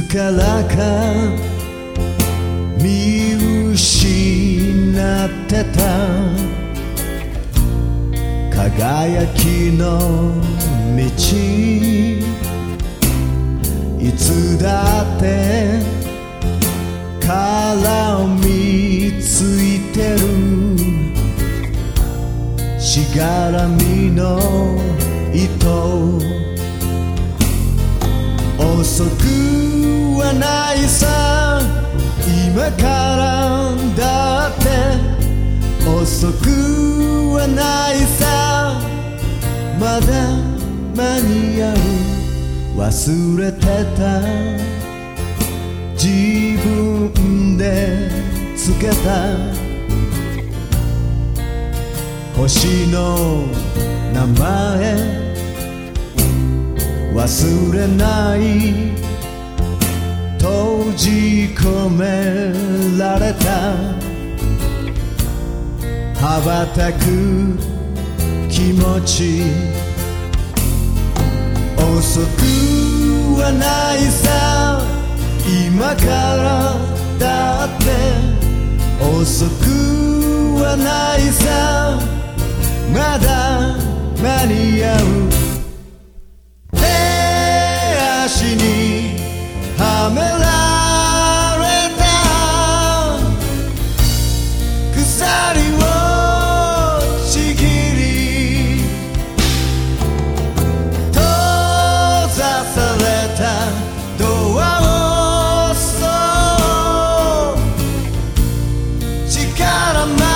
からか見失ってた輝きの道、いつだって絡みついてるしがらみの糸、遅くはないさ今からだって遅くはないさまだ間に合う忘れてた自分でつけた星の名前忘れない閉じ込められた羽ばたく気持ち、遅くはないさ今からだって遅くはないさまだ間に合う手足にはめられた鎖をちぎり閉ざされたドアをそう力